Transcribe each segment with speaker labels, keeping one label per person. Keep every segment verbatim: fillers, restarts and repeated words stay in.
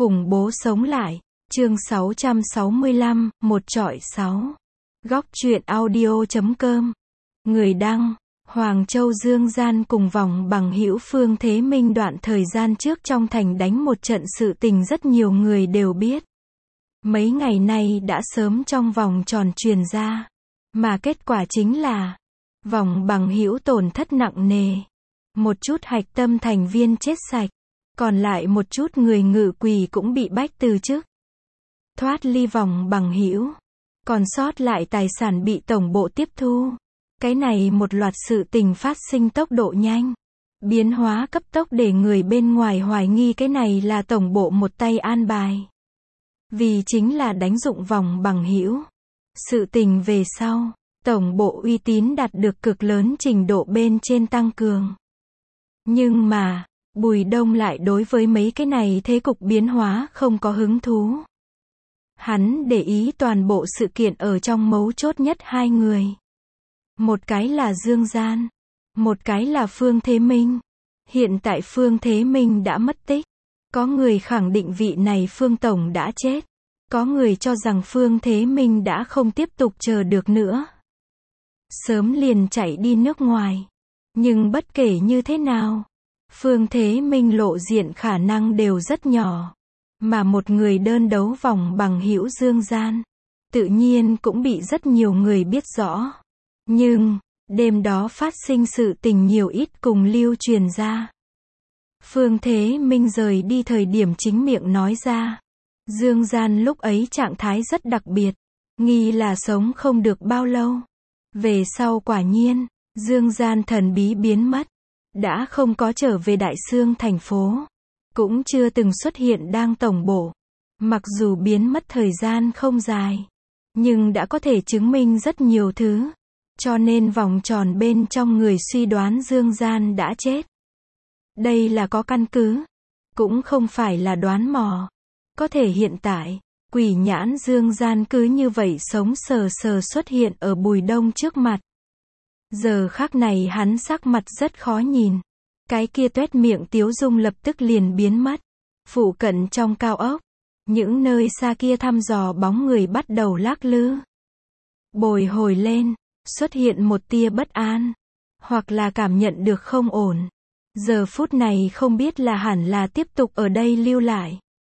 Speaker 1: Khủng bố sống lại, chương sáu trăm sáu mươi lăm, một chọi sáu. Góc truyện audio chấm com. Người đăng, Hoàng Châu Dương Gian cùng vòng bằng hữu Phương Thế Minh đoạn thời gian trước trong thành đánh một trận sự tình rất nhiều người đều biết. Mấy ngày nay đã sớm trong vòng tròn truyền ra. Mà kết quả chính là, vòng bằng hữu tổn thất nặng nề. Một chút hạch tâm thành viên chết sạch. Còn lại một chút người ngự quỷ cũng bị bách từ chức. Thoát ly vòng bằng hữu. Còn sót lại tài sản bị tổng bộ tiếp thu. Cái này một loạt sự tình phát sinh tốc độ nhanh. Biến hóa cấp tốc để người bên ngoài hoài nghi cái này là tổng bộ một tay an bài. Vì chính là đánh dụng vòng bằng hữu. Sự tình về sau, tổng bộ uy tín đạt được cực lớn trình độ bên trên tăng cường. Nhưng mà, Bùi Đông lại đối với mấy cái này thế cục biến hóa không có hứng thú. Hắn để ý toàn bộ sự kiện ở trong mấu chốt nhất hai người. Một cái là Dương Gian, một cái là Phương Thế Minh. Hiện tại Phương Thế Minh đã mất tích. Có người khẳng định vị này Phương Tổng đã chết. Có người cho rằng Phương Thế Minh đã không tiếp tục chờ được nữa. Sớm liền chạy đi nước ngoài. Nhưng bất kể như thế nào, Phương Thế Minh lộ diện khả năng đều rất nhỏ. Mà một người đơn đấu vòng bằng hữu Dương Gian, tự nhiên cũng bị rất nhiều người biết rõ. Nhưng, đêm đó phát sinh sự tình nhiều ít cùng lưu truyền ra. Phương Thế Minh rời đi thời điểm chính miệng nói ra. Dương Gian lúc ấy trạng thái rất đặc biệt, nghi là sống không được bao lâu. Về sau quả nhiên, Dương Gian thần bí biến mất. Đã không có trở về Đại Xương thành phố. Cũng chưa từng xuất hiện đang tổng bộ. Mặc dù biến mất thời gian không dài. Nhưng đã có thể chứng minh rất nhiều thứ. Cho nên vòng tròn bên trong người suy đoán Dương Gian đã chết. Đây là có căn cứ. Cũng không phải là đoán mò. Có thể hiện tại, quỷ nhãn Dương Gian cứ như vậy sống sờ sờ xuất hiện ở Bùi Đông trước mặt. Giờ khắc này hắn sắc mặt rất khó nhìn. Cái kia tuét miệng tiếu dung lập tức liền biến mất. Phụ cận trong cao ốc, những nơi xa kia thăm dò bóng người bắt đầu lắc lư. Bồi hồi lên, xuất hiện một tia bất an. Hoặc là cảm nhận được không ổn. Giờ phút này không biết là hẳn là tiếp tục ở đây lưu lại.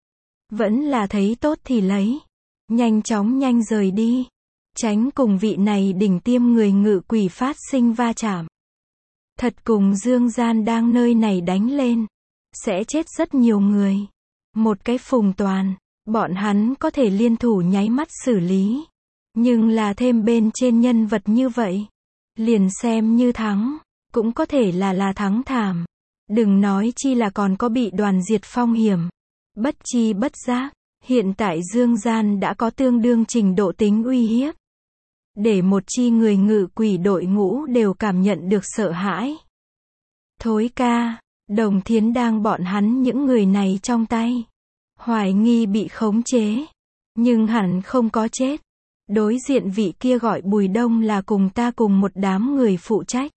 Speaker 1: Vẫn là thấy tốt thì lấy. Nhanh chóng nhanh rời đi. Tránh cùng vị này đỉnh tiêm người ngự quỷ phát sinh va chạm. Thật cùng Dương Gian đang nơi này đánh lên. Sẽ chết rất nhiều người. Một cái Phùng Toàn. Bọn hắn có thể liên thủ nháy mắt xử lý. Nhưng là thêm bên trên nhân vật như vậy. Liền xem như thắng. Cũng có thể là là thắng thảm. Đừng nói chi là còn có bị đoàn diệt phong hiểm. Bất chi bất giác. Hiện tại Dương Gian đã có tương đương trình độ tính uy hiếp. Để một chi người ngự quỷ đội ngũ đều cảm nhận được sợ hãi. Thối ca, Đồng Thiến đang bọn hắn những người này trong tay. Hoài nghi bị khống chế. Nhưng hẳn không có chết. Đối diện vị kia gọi Bùi Đông là cùng ta cùng một đám người phụ trách.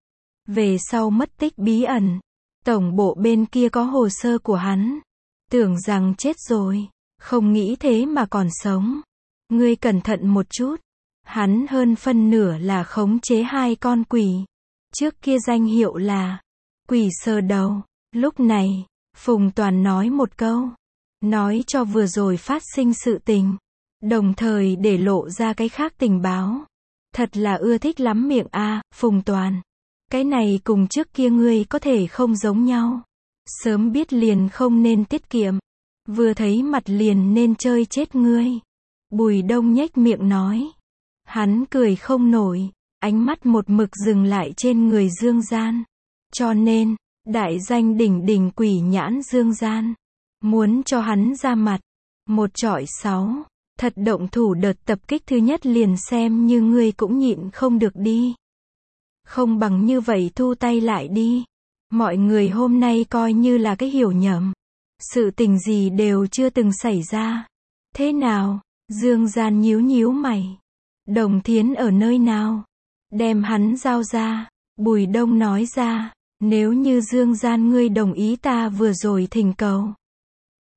Speaker 1: Về sau mất tích bí ẩn. Tổng bộ bên kia có hồ sơ của hắn. Tưởng rằng chết rồi. Không nghĩ thế mà còn sống. Ngươi cẩn thận một chút. Hắn hơn phân nửa là khống chế hai con quỷ. Trước kia danh hiệu là quỷ sờ đầu. Lúc này, Phùng Toàn nói một câu. Nói cho vừa rồi phát sinh sự tình. Đồng thời để lộ ra cái khác tình báo. Thật là ưa thích lắm miệng a, à, Phùng Toàn. Cái này cùng trước kia ngươi có thể không giống nhau. Sớm biết liền không nên tiết kiệm. Vừa thấy mặt liền nên chơi chết ngươi. Bùi Đông nhếch miệng nói. Hắn cười không nổi, ánh mắt một mực dừng lại trên người Dương Gian. Cho nên, đại danh đỉnh đỉnh quỷ nhãn Dương Gian. Muốn cho hắn ra mặt. Một chọi sáu. Thật động thủ đợt tập kích thứ nhất liền xem như ngươi cũng nhịn không được đi. Không bằng như vậy thu tay lại đi. Mọi người hôm nay coi như là cái hiểu nhầm. Sự tình gì đều chưa từng xảy ra. Thế nào? Dương Gian nhíu nhíu mày. Đồng Thiến ở nơi nào? Đem hắn giao ra. Bùi Đông nói ra. Nếu như Dương Gian ngươi đồng ý ta vừa rồi thỉnh cầu.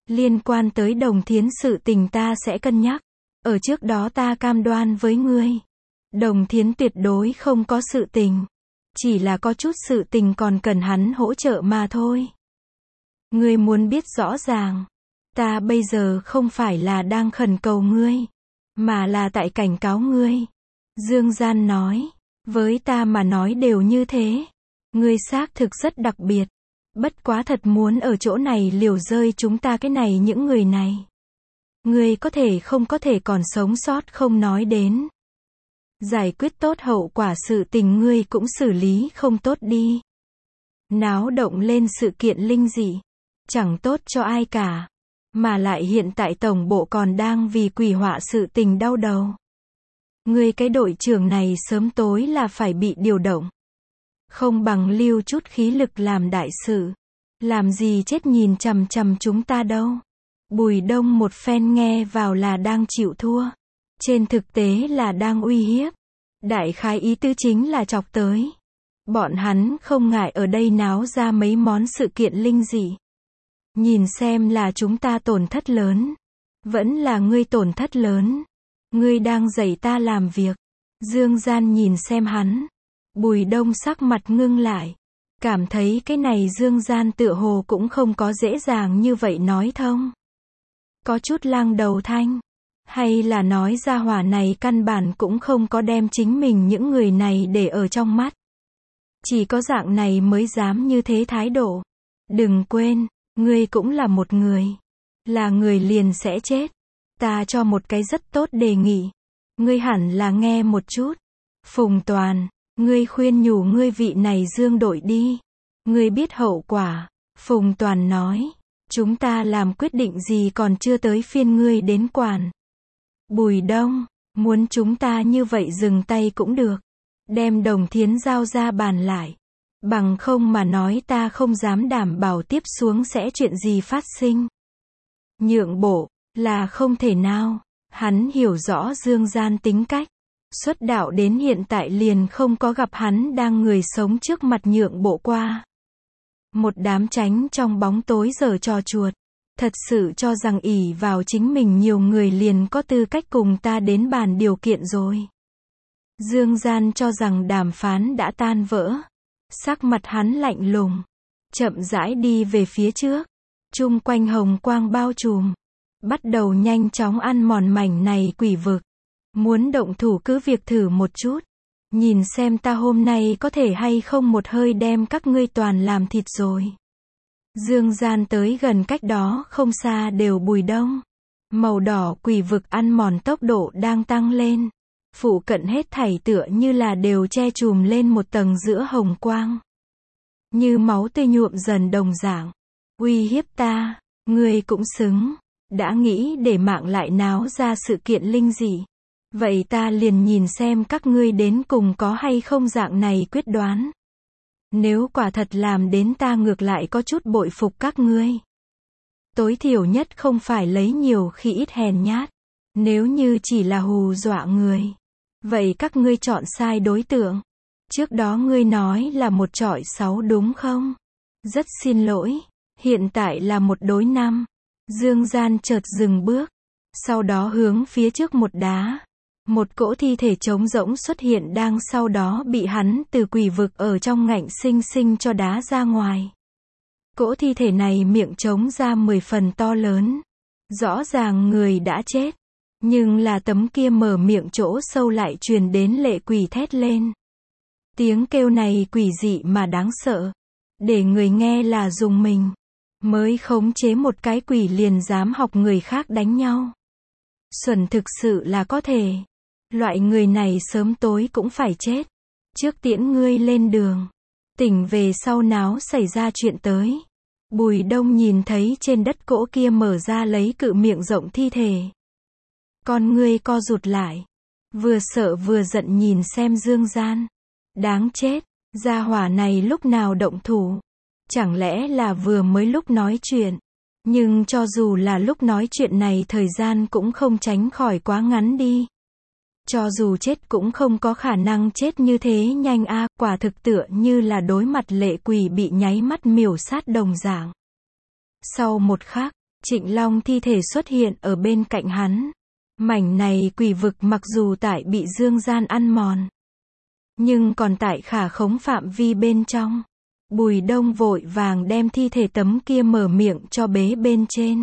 Speaker 1: Liên quan tới Đồng Thiến sự tình ta sẽ cân nhắc. Ở trước đó ta cam đoan với ngươi. Đồng Thiến tuyệt đối không có sự tình. Chỉ là có chút sự tình còn cần hắn hỗ trợ mà thôi. Ngươi muốn biết rõ ràng. Ta bây giờ không phải là đang khẩn cầu ngươi. Mà là tại cảnh cáo ngươi. Dương Gian nói. Với ta mà nói đều như thế. Ngươi xác thực rất đặc biệt. Bất quá thật muốn ở chỗ này liều rơi chúng ta cái này những người này. Ngươi có thể không có thể còn sống sót không nói đến. Giải quyết tốt hậu quả sự tình ngươi cũng xử lý không tốt đi. Náo động lên sự kiện linh dị. Chẳng tốt cho ai cả. Mà lại hiện tại tổng bộ còn đang vì quỷ họa sự tình đau đầu. Ngươi cái đội trưởng này sớm tối là phải bị điều động. Không bằng lưu chút khí lực làm đại sự. Làm gì chết nhìn chằm chằm chúng ta đâu. Bùi Đông một phen nghe vào là đang chịu thua. Trên thực tế là đang uy hiếp. Đại khái ý tứ chính là chọc tới. Bọn hắn không ngại ở đây náo ra mấy món sự kiện linh dị. Nhìn xem là chúng ta tổn thất lớn. Vẫn là ngươi tổn thất lớn. Ngươi đang dạy ta làm việc. Dương Gian nhìn xem hắn. Bùi Đông sắc mặt ngưng lại. Cảm thấy cái này Dương Gian tựa hồ cũng không có dễ dàng như vậy nói thông. Có chút lang đầu thanh. Hay là nói ra hỏa này căn bản cũng không có đem chính mình những người này để ở trong mắt. Chỉ có dạng này mới dám như thế thái độ. Đừng quên, ngươi cũng là một người. Là người liền sẽ chết. Ta cho một cái rất tốt đề nghị. Ngươi hẳn là nghe một chút. Phùng Toàn, ngươi khuyên nhủ ngươi vị này Dương đội đi. Ngươi biết hậu quả. Phùng Toàn nói. Chúng ta làm quyết định gì còn chưa tới phiên ngươi đến quản. Bùi Đông, muốn chúng ta như vậy dừng tay cũng được. Đem Đồng Thiến giao ra bàn lại. Bằng không mà nói ta không dám đảm bảo tiếp xuống sẽ chuyện gì phát sinh. Nhượng bộ, là không thể nào. Hắn hiểu rõ Dương Gian tính cách. Xuất đạo đến hiện tại liền không có gặp hắn đang người sống trước mặt nhượng bộ qua. Một đám tránh trong bóng tối giở trò chuột. Thật sự cho rằng ỷ vào chính mình nhiều người liền có tư cách cùng ta đến bàn điều kiện rồi. Dương Gian cho rằng đàm phán đã tan vỡ. Sắc mặt hắn lạnh lùng. Chậm rãi đi về phía trước. Chung quanh hồng quang bao trùm. Bắt đầu nhanh chóng ăn mòn mảnh này quỷ vực. Muốn động thủ cứ việc thử một chút. Nhìn xem ta hôm nay có thể hay không một hơi đem các ngươi toàn làm thịt rồi. Dương Gian tới gần cách đó không xa đều Bùi Đông. Màu đỏ quỷ vực ăn mòn tốc độ đang tăng lên. Phụ cận hết thảy tựa như là đều che chùm lên một tầng giữa hồng quang. Như máu tươi nhuộm dần đồng dạng. Uy hiếp ta, ngươi cũng xứng. Đã nghĩ để mạng lại náo ra sự kiện linh dị. Vậy ta liền nhìn xem các ngươi đến cùng có hay không dạng này quyết đoán. Nếu quả thật làm đến ta ngược lại có chút bội phục các ngươi. Tối thiểu nhất không phải lấy nhiều khi ít hèn nhát. Nếu như chỉ là hù dọa người. Vậy các ngươi chọn sai đối tượng. Trước đó ngươi nói là một chọi sáu đúng không? Rất xin lỗi. Hiện tại là một đối năm. Dương Gian chợt dừng bước. Sau đó hướng phía trước một đá. Một cỗ thi thể trống rỗng xuất hiện đang sau đó bị hắn từ quỷ vực ở trong ngạnh sinh sinh cho đá ra ngoài. Cỗ thi thể này miệng trống ra mười phần to lớn. Rõ ràng người đã chết. Nhưng là tấm kia mở miệng chỗ sâu lại truyền đến lệ quỷ thét lên. Tiếng kêu này quỷ dị mà đáng sợ. Để người nghe là dùng mình. Mới khống chế một cái quỷ liền dám học người khác đánh nhau. Xuẩn thực sự là có thể. Loại người này sớm tối cũng phải chết. Trước tiễn ngươi lên đường. Tỉnh về sau náo xảy ra chuyện tới. Bùi Đông nhìn thấy trên đất cỗ kia mở ra lấy cự miệng rộng thi thể. Con ngươi co rụt lại. Vừa sợ vừa giận nhìn xem Dương Gian. Đáng chết. Gia hỏa này lúc nào động thủ. Chẳng lẽ là vừa mới lúc nói chuyện. Nhưng cho dù là lúc nói chuyện này thời gian cũng không tránh khỏi quá ngắn đi. Cho dù chết cũng không có khả năng chết như thế nhanh a, à, quả thực tựa như là đối mặt lệ quỷ bị nháy mắt miểu sát đồng dạng. Sau một khắc, Trịnh Long thi thể xuất hiện ở bên cạnh hắn. Mảnh này quỷ vực mặc dù tại bị dương gian ăn mòn, nhưng còn tại khả khống phạm vi bên trong. Bùi Đông vội vàng đem thi thể tấm kia mở miệng cho bế bên trên.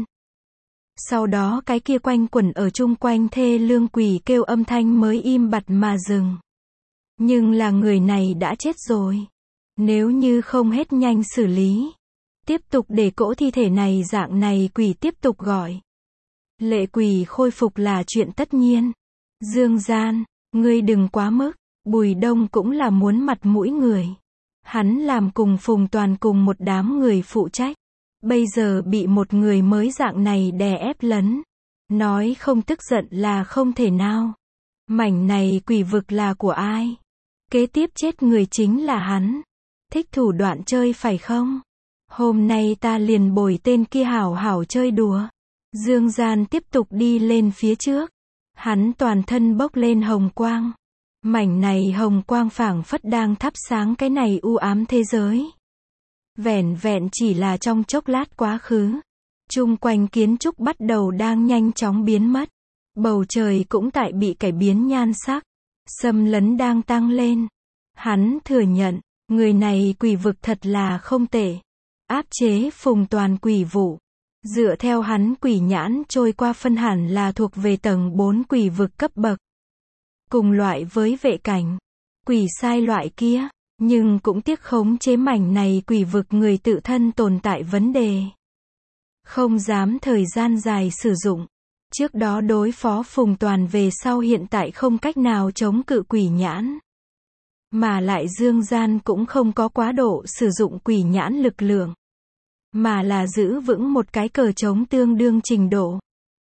Speaker 1: Sau đó cái kia quanh quẩn ở chung quanh thê lương quỷ kêu âm thanh mới im bặt mà dừng. Nhưng là người này đã chết rồi. Nếu như không hết nhanh xử lý, tiếp tục để cỗ thi thể này dạng này quỷ tiếp tục gọi, lệ quỷ khôi phục là chuyện tất nhiên. Dương gian, ngươi đừng quá mức. Bùi Đông cũng là muốn mặt mũi người. Hắn làm cùng Phùng Toàn cùng một đám người phụ trách. Bây giờ bị một người mới dạng này đè ép lấn. Nói không tức giận là không thể nào. Mảnh này quỷ vực là của ai? Kế tiếp chết người chính là hắn. Thích thủ đoạn chơi phải không? Hôm nay ta liền bồi tên kia hảo hảo chơi đùa. Dương gian tiếp tục đi lên phía trước. Hắn toàn thân bốc lên hồng quang. Mảnh này hồng quang phảng phất đang thắp sáng cái này u ám thế giới. Vẻn vẹn chỉ là trong chốc lát quá khứ. Chung quanh kiến trúc bắt đầu đang nhanh chóng biến mất. Bầu trời cũng tại bị cải biến nhan sắc. Xâm lấn đang tăng lên. Hắn thừa nhận, người này quỷ vực thật là không tệ. Áp chế Phùng Toàn quỷ vụ. Dựa theo hắn quỷ nhãn trôi qua phân hẳn là thuộc về tầng bốn quỷ vực cấp bậc. Cùng loại với vệ cảnh, quỷ sai loại kia, nhưng cũng tiếc khống chế mảnh này quỷ vực người tự thân tồn tại vấn đề. Không dám thời gian dài sử dụng. Trước đó đối phó Phùng Toàn về sau hiện tại không cách nào chống cự quỷ nhãn. Mà lại dương gian cũng không có quá độ sử dụng quỷ nhãn lực lượng. Mà là giữ vững một cái cờ chống tương đương trình độ.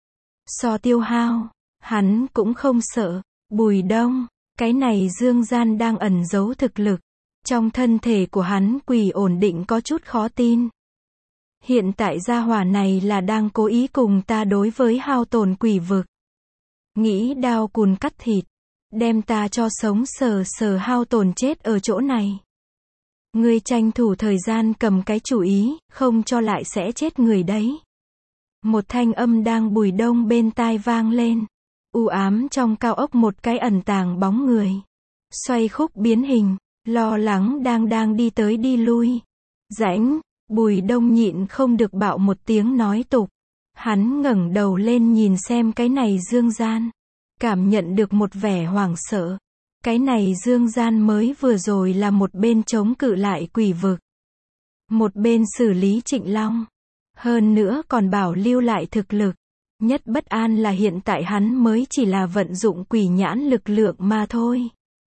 Speaker 1: So tiêu hao, hắn cũng không sợ. Bùi Đông, cái này dương gian đang ẩn giấu thực lực. Trong thân thể của hắn quỷ ổn định có chút khó tin. Hiện tại gia hỏa này là đang cố ý cùng ta đối với hao tổn quỷ vực. Nghĩ đao cùn cắt thịt. Đem ta cho sống sờ sờ hao tổn chết ở chỗ này. Ngươi tranh thủ thời gian cầm cái chủ ý, không cho lại sẽ chết người đấy. Một thanh âm đang Bùi Đông bên tai vang lên. U ám trong cao ốc một cái ẩn tàng bóng người. Xoay khúc biến hình, lo lắng đang đang đi tới đi lui. Rãnh, Bùi Đông nhịn không được bạo một tiếng nói tục. Hắn ngẩng đầu lên nhìn xem cái này dương gian. Cảm nhận được một vẻ hoảng sợ. Cái này dương gian mới vừa rồi là một bên chống cự lại quỷ vực. Một bên xử lý Trịnh Long. Hơn nữa còn bảo lưu lại thực lực. Nhất bất an là hiện tại hắn mới chỉ là vận dụng quỷ nhãn lực lượng mà thôi.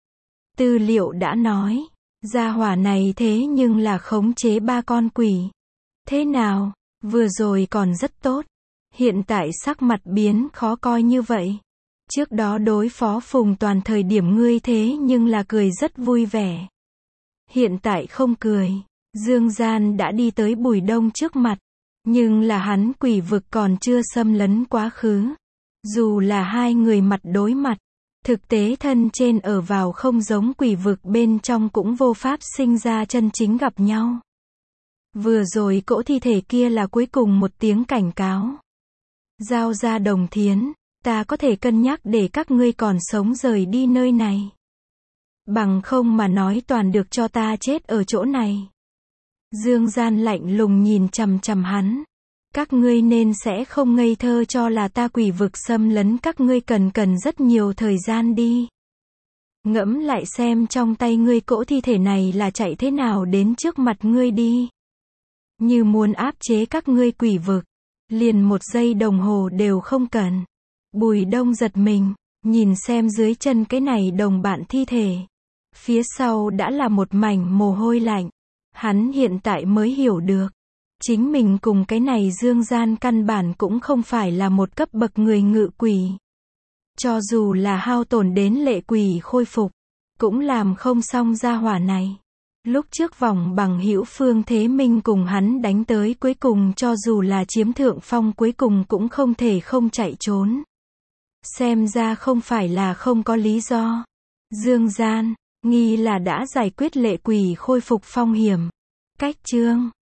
Speaker 1: Tư liệu đã nói, gia hỏa này thế nhưng là khống chế ba con quỷ. Thế nào, vừa rồi còn rất tốt. Hiện tại sắc mặt biến khó coi như vậy. Trước đó đối phó Phùng Toàn thời điểm ngươi thế nhưng là cười rất vui vẻ. Hiện tại không cười. Dương gian đã đi tới Bùi Đông trước mặt. Nhưng là hắn quỷ vực còn chưa xâm lấn quá khứ. Dù là hai người mặt đối mặt, thực tế thân trên ở vào không giống quỷ vực bên trong cũng vô pháp sinh ra chân chính gặp nhau. Vừa rồi cỗ thi thể kia là cuối cùng một tiếng cảnh cáo. Giao ra Đồng Thiến, ta có thể cân nhắc để các ngươi còn sống rời đi nơi này. Bằng không mà nói toàn được cho ta chết ở chỗ này. Dương gian lạnh lùng nhìn chằm chằm hắn. Các ngươi nên sẽ không ngây thơ cho là ta quỷ vực xâm lấn các ngươi cần cần rất nhiều thời gian đi. Ngẫm lại xem trong tay ngươi cỗ thi thể này là chạy thế nào đến trước mặt ngươi đi. Như muốn áp chế các ngươi quỷ vực. Liền một giây đồng hồ đều không cần. Bùi Đông giật mình, nhìn xem dưới chân cái này đồng bạn thi thể. Phía sau đã là một mảnh mồ hôi lạnh. Hắn hiện tại mới hiểu được. Chính mình cùng cái này dương gian căn bản cũng không phải là một cấp bậc người ngự quỷ. Cho dù là hao tổn đến lệ quỷ khôi phục, cũng làm không xong gia hỏa này. Lúc trước vòng bằng hữu Phương Thế Minh cùng hắn đánh tới cuối cùng cho dù là chiếm thượng phong cuối cùng cũng không thể không chạy trốn. Xem ra không phải là không có lý do. Dương gian, nghi là đã giải quyết lệ quỷ khôi phục phong hiểm. Cách chương